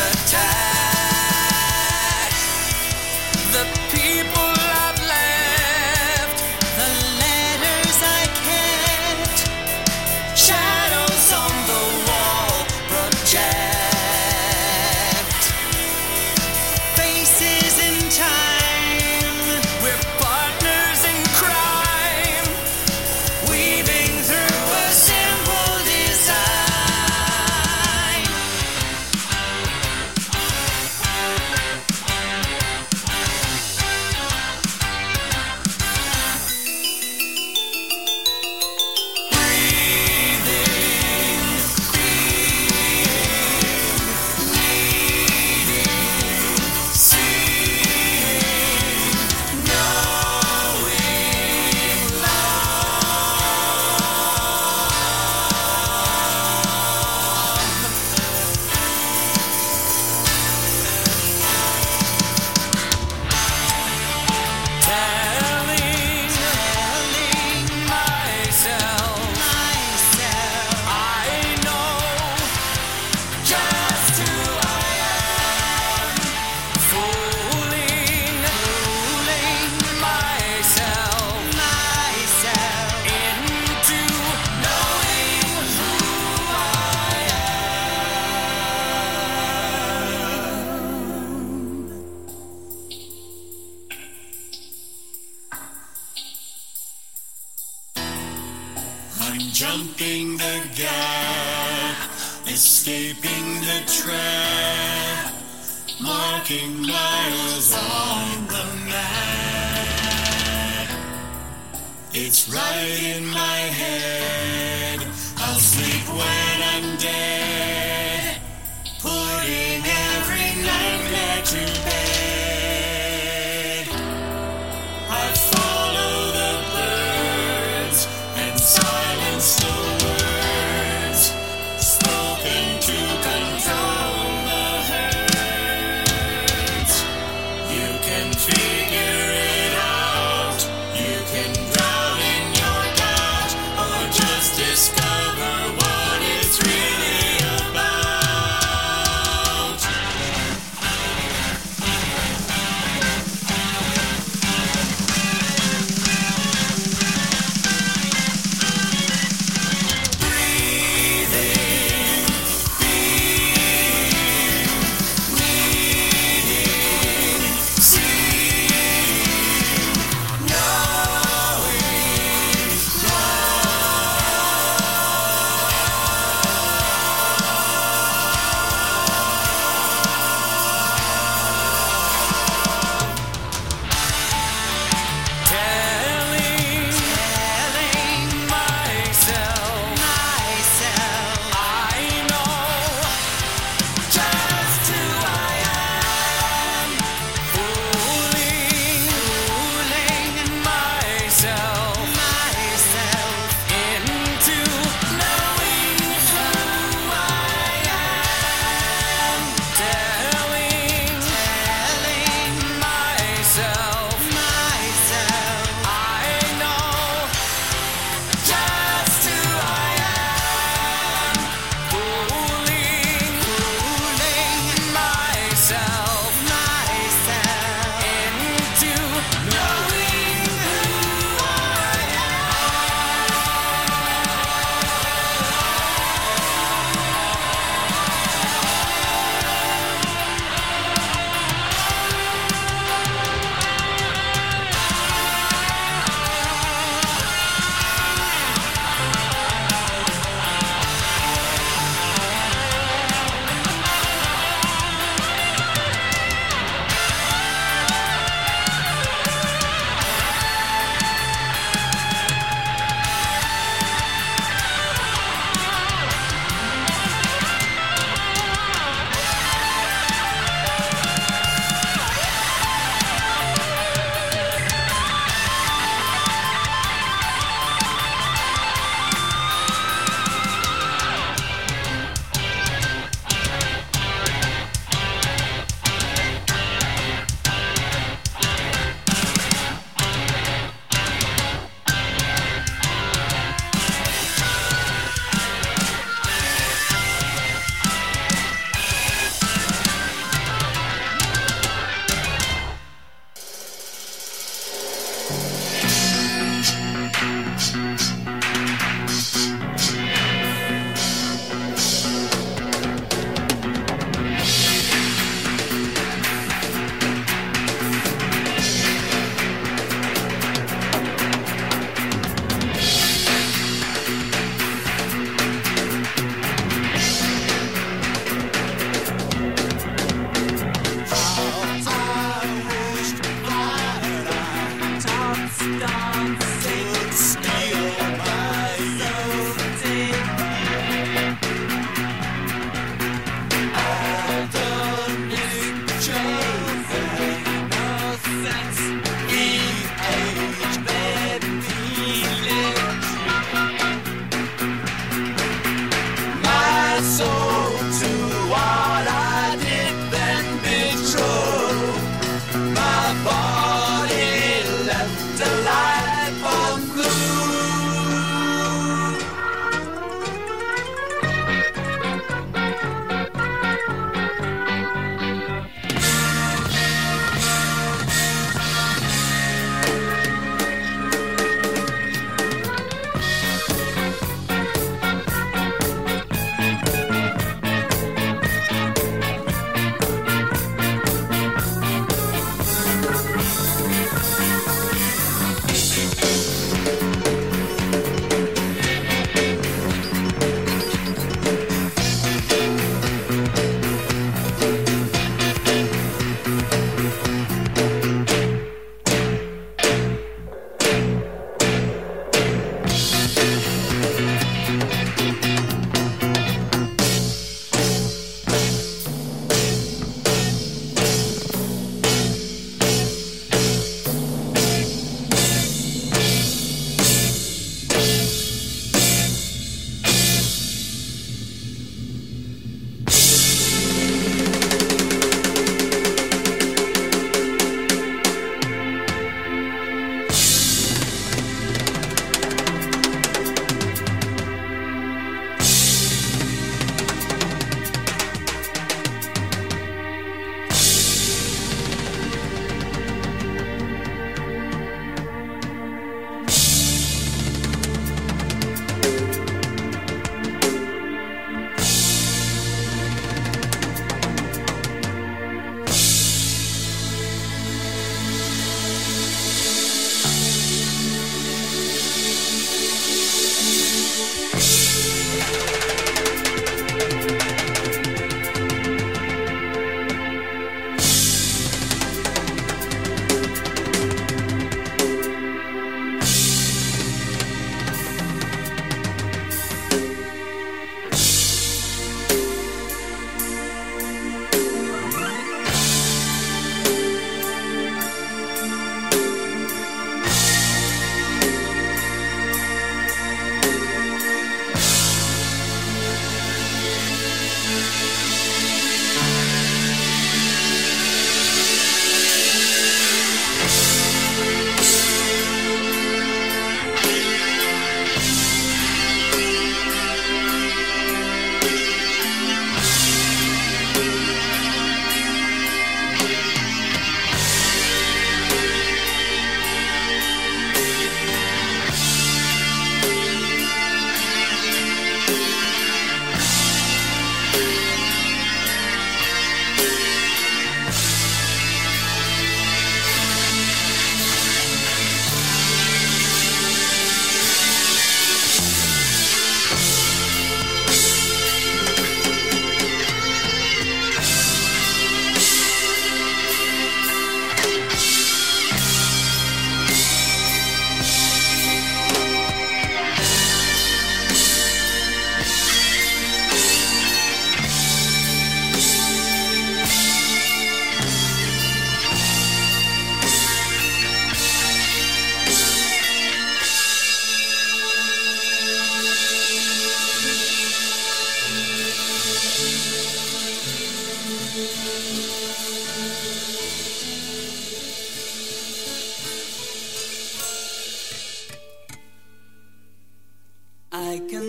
attack. the people I've left, The letters I kept, shadows on the wall project. Faces in time, we're partners in crime, weaving through a simple design. telling, Telling myself myself I know just who I am, fooling, fooling myself myself into knowing who I I'm jumping the gap, escaping the trap, marking miles on the map. It's right in my head, I'll sleep when I'm dead, putting every nightmare to bed. I follow the birds and silence the words spoken to control the herds. You can figure it out. You can drown in your doubt or just discover what it's really about. Breathing, being, seeing,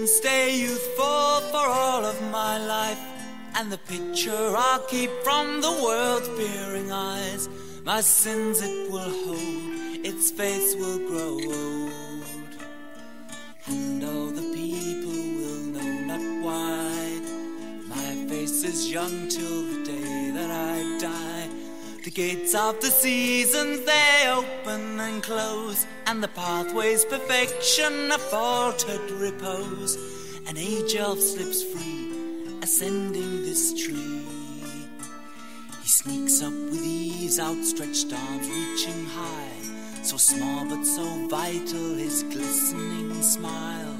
stay youthful for all of my life. And the picture I'll keep from the world's peering eyes. My sins it will hold, its face will grow old. And all the people will know not why. My face is young till the day that I die. The gates of the seasons, they open and close, and the pathway's perfection a faltered repose. An age elf slips free, ascending this tree. He sneaks up with ease, outstretched arms reaching high, so small but so vital, his glistening smile.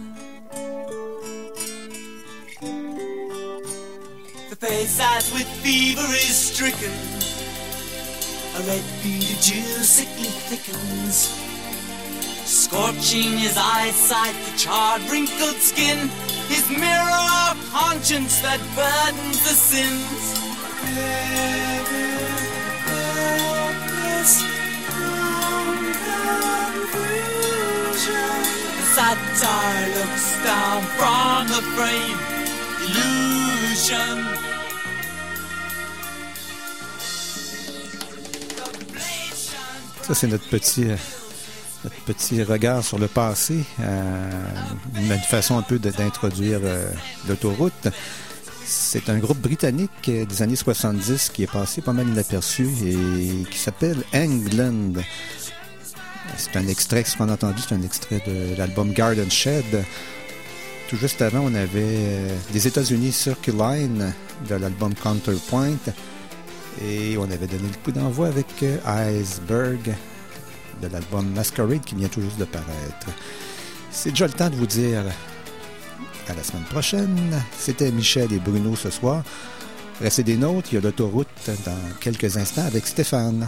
The face as with fever is stricken, a red beaded dew sickly thickens, scorching his eyesight, the charred wrinkled skin, his mirror of conscience that burdens the sins. The satire looks down from the frame, illusion. Ça, c'est notre petit, euh, notre petit regard sur le passé, euh, une façon un peu de, d'introduire euh, l'autoroute. C'est un groupe britannique euh, des années soixante-dix qui est passé pas mal inaperçu et qui s'appelle England. C'est un extrait, ce qu'on a entendu, c'est un extrait de l'album Garden Shed. Tout juste avant, on avait euh, des États-Unis Circle Line de l'album Counterpoint. Et on avait donné le coup d'envoi avec euh, Iceberg de l'album Masquerade qui vient tout juste de paraître. C'est déjà le temps de vous dire à la semaine prochaine. C'était Michel et Bruno ce soir. Restez des nôtres, il y a l'autoroute dans quelques instants avec Stéphane.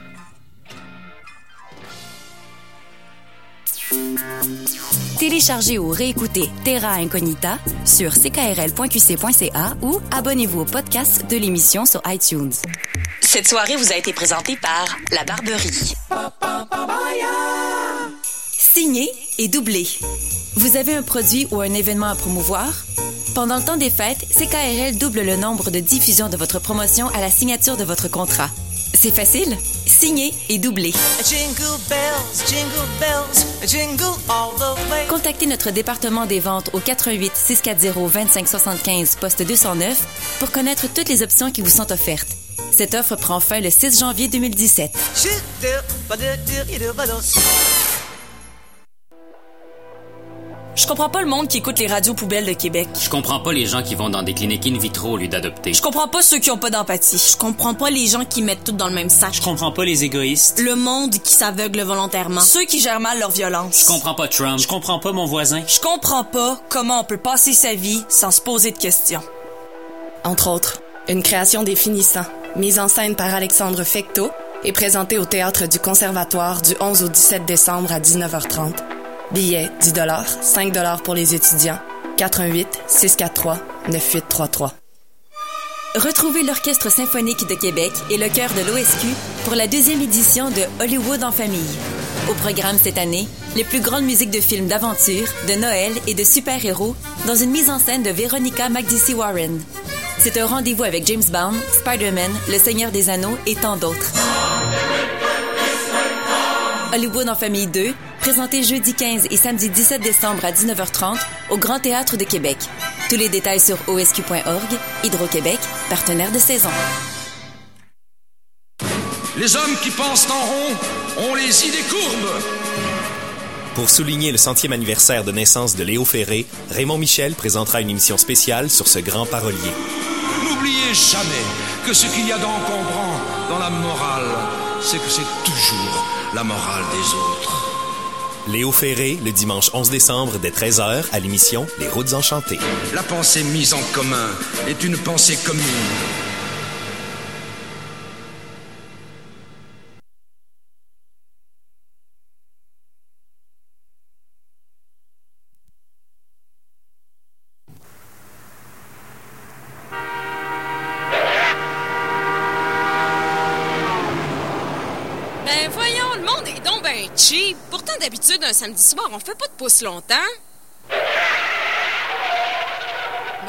Téléchargez ou réécoutez Terra Incognita sur c k r l point q c point c a ou abonnez-vous au podcast de l'émission sur iTunes. Cette soirée vous a été présentée par La Barberie. Signé et doublé. Vous avez un produit ou un événement à promouvoir? Pendant le temps des fêtes, C K R L double le nombre de diffusions de votre promotion à la signature de votre contrat. C'est facile. Signé et doublé. Jingle bells, jingle bells, jingle all the way. Contactez notre département des ventes au quatre un huit, six quatre zéro, deux cinq sept cinq, poste deux cent neuf pour connaître toutes les options qui vous sont offertes. Cette offre prend fin le six janvier deux mille dix-sept. Je comprends pas le monde qui écoute les radios poubelles de Québec. Je comprends pas les gens qui vont dans des cliniques in vitro au lieu d'adopter. Je comprends pas ceux qui ont pas d'empathie. Je comprends pas les gens qui mettent tout dans le même sac. Je comprends pas les égoïstes. Le monde qui s'aveugle volontairement. Ceux qui gèrent mal leur violence. Je comprends pas Trump. Je comprends pas mon voisin. Je comprends pas comment on peut passer sa vie sans se poser de questions. Entre autres, une création des Finissants, mise en scène par Alexandre Fecteau et présentée au Théâtre du Conservatoire du onze au dix-sept décembre à dix-neuf heures trente. Billets dix dollars, cinq dollars pour les étudiants. quatre un huit, six quatre trois, neuf huit trois trois. Retrouvez l'Orchestre symphonique de Québec et le chœur de l'O S Q pour la deuxième édition de Hollywood en famille. Au programme cette année, les plus grandes musiques de films d'aventure, de Noël et de super-héros dans une mise en scène de Veronica McDisey-Warren. C'est un rendez-vous avec James Bond, Spider-Man, Le Seigneur des Anneaux et tant d'autres. Hollywood en famille deux, présenté jeudi quinze et samedi dix-sept décembre à dix-neuf heures trente au Grand Théâtre de Québec. Tous les détails sur o s q point org. Hydro-Québec, partenaire de saison. Les hommes qui pensent en rond ont les idées courbes. Pour souligner le centième anniversaire de naissance de Léo Ferré, Raymond Michel présentera une émission spéciale sur ce grand parolier. N'oubliez jamais que ce qu'il y a d'encombrant dans la morale, c'est que c'est toujours la morale des autres. Léo Ferré, le dimanche onze décembre dès treize heures à l'émission Les Routes Enchantées. La pensée mise en commun est une pensée commune. Cheap. Pourtant, d'habitude, un samedi soir, on fait pas de pouce longtemps.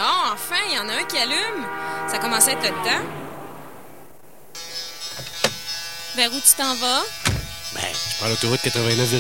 Bon, enfin, il y en a un qui allume. Ça commence à être le temps. Vers où tu t'en vas? Ben, je prends l'autoroute quatre-vingt-neuf